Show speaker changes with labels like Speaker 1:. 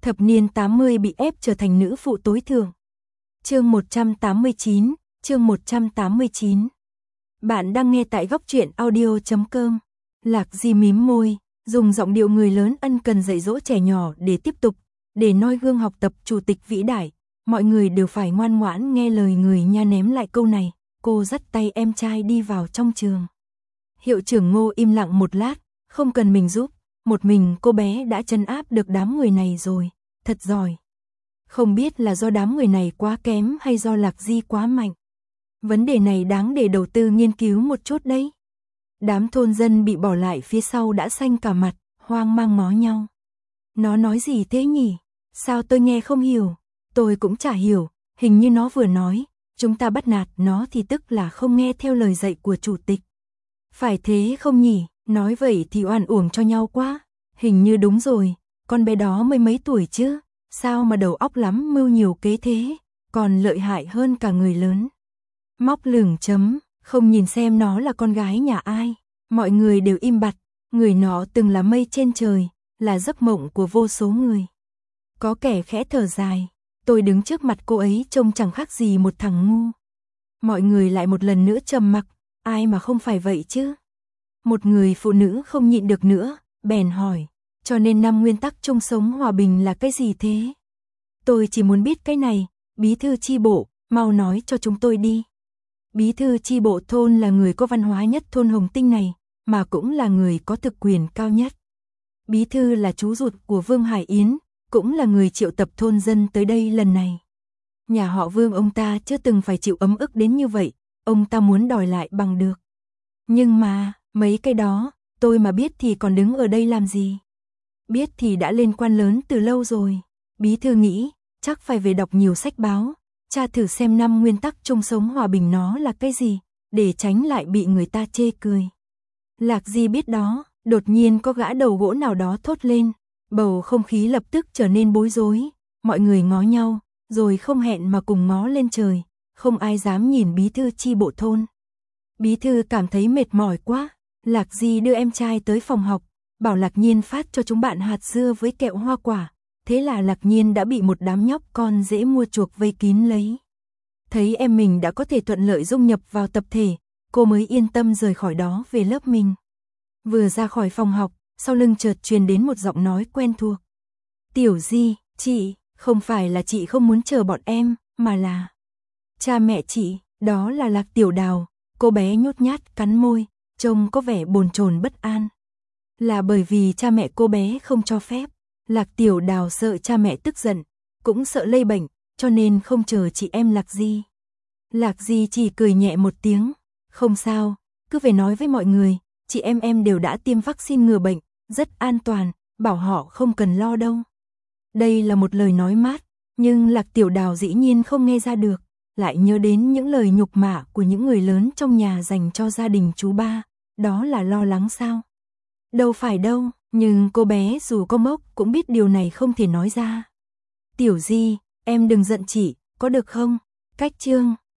Speaker 1: Thập niên 80 bị ép trở thành nữ phụ tối thượng. Chương 189, chương 189. Bạn đang nghe tại góc truyện audio.com. Lạc Di mím môi, dùng giọng điệu người lớn ân cần dạy dỗ trẻ nhỏ để tiếp tục, để noi gương học tập chủ tịch vĩ đại. Mọi người đều phải ngoan ngoãn nghe lời người nha ném lại câu này. Cô dắt tay em trai đi vào trong trường. Hiệu trưởng Ngô im lặng một lát, không cần mình giúp, một mình cô bé đã trấn áp được đám người này rồi, thật giỏi. Không biết là do đám người này quá kém hay do Lạc Di quá mạnh. Vấn đề này đáng để đầu tư nghiên cứu một chút đấy. Đám thôn dân bị bỏ lại phía sau đã xanh cả mặt, hoang mang ngó nhau. Nó nói gì thế nhỉ? Sao tôi nghe không hiểu? Tôi cũng chả hiểu, hình như nó vừa nói, chúng ta bắt nạt nó thì tức là không nghe theo lời dạy của chủ tịch. Phải thế không nhỉ? Nói vậy thì oan uổng cho nhau quá. Hình như đúng rồi, con bé đó mới mấy tuổi chứ, sao mà đầu óc lắm mưu nhiều kế thế, còn lợi hại hơn cả người lớn. Móc lửng chấm, không nhìn xem nó là con gái nhà ai. Mọi người đều im bặt, người nó từng là mây trên trời, là giấc mộng của vô số người. Có kẻ khẽ thở dài, tôi đứng trước mặt cô ấy trông chẳng khác gì một thằng ngu. Mọi người lại một lần nữa trầm mặc, ai mà không phải vậy chứ. Một người phụ nữ không nhịn được nữa, bèn hỏi, cho nên 5 nguyên tắc chung sống hòa bình là cái gì thế? Tôi chỉ muốn biết cái này, bí thư chi bộ, mau nói cho chúng tôi đi. Bí thư chi bộ thôn là người có văn hóa nhất thôn Hồng Tinh này, mà cũng là người có thực quyền cao nhất. Bí thư là chú ruột của Vương Hải Yến, cũng là người triệu tập thôn dân tới đây lần này. Nhà họ Vương ông ta chưa từng phải chịu ấm ức đến như vậy, ông ta muốn đòi lại bằng được. Nhưng mà, mấy cái đó, tôi mà biết thì còn đứng ở đây làm gì? Biết thì đã lên quan lớn từ lâu rồi. Bí thư nghĩ, chắc phải về đọc nhiều sách báo, tra thử xem 5 nguyên tắc chung sống hòa bình nó là cái gì, để tránh lại bị người ta chê cười. Lạc Di biết đó, đột nhiên có gã đầu gỗ nào đó thốt lên, bầu không khí lập tức trở nên bối rối, mọi người ngó nhau, rồi không hẹn mà cùng ngó lên trời, không ai dám nhìn bí thư chi bộ thôn. Bí thư cảm thấy mệt mỏi quá, Lạc Di đưa em trai tới phòng học, bảo Lạc Nhiên phát cho chúng bạn hạt dưa với kẹo hoa quả, thế là Lạc Nhiên đã bị một đám nhóc con dễ mua chuộc vây kín lấy. Thấy em mình đã có thể thuận lợi dung nhập vào tập thể, cô mới yên tâm rời khỏi đó về lớp mình. Vừa ra khỏi phòng học, sau lưng chợt truyền đến một giọng nói quen thuộc. Tiểu Di, chị, không phải là chị không muốn chờ bọn em, mà là cha mẹ chị, đó là Lạc Tiểu Đào. Cô bé nhút nhát cắn môi, trông có vẻ bồn chồn bất an. Là bởi vì cha mẹ cô bé không cho phép. Lạc Tiểu Đào sợ cha mẹ tức giận, cũng sợ lây bệnh, cho nên không chờ chị em Lạc Di. Lạc Di chỉ cười nhẹ một tiếng, không sao, cứ về nói với mọi người, chị em đều đã tiêm vaccine ngừa bệnh, rất an toàn, bảo họ không cần lo đâu. Đây là một lời nói mát, nhưng Lạc Tiểu Đào dĩ nhiên không nghe ra được, lại nhớ đến những lời nhục mạ của những người lớn trong nhà dành cho gia đình chú ba, đó là lo lắng sao? Đâu phải đâu, nhưng cô bé dù có ngốc cũng biết điều này không thể nói ra. Tiểu Di, em đừng giận chị, có được không? Cách chương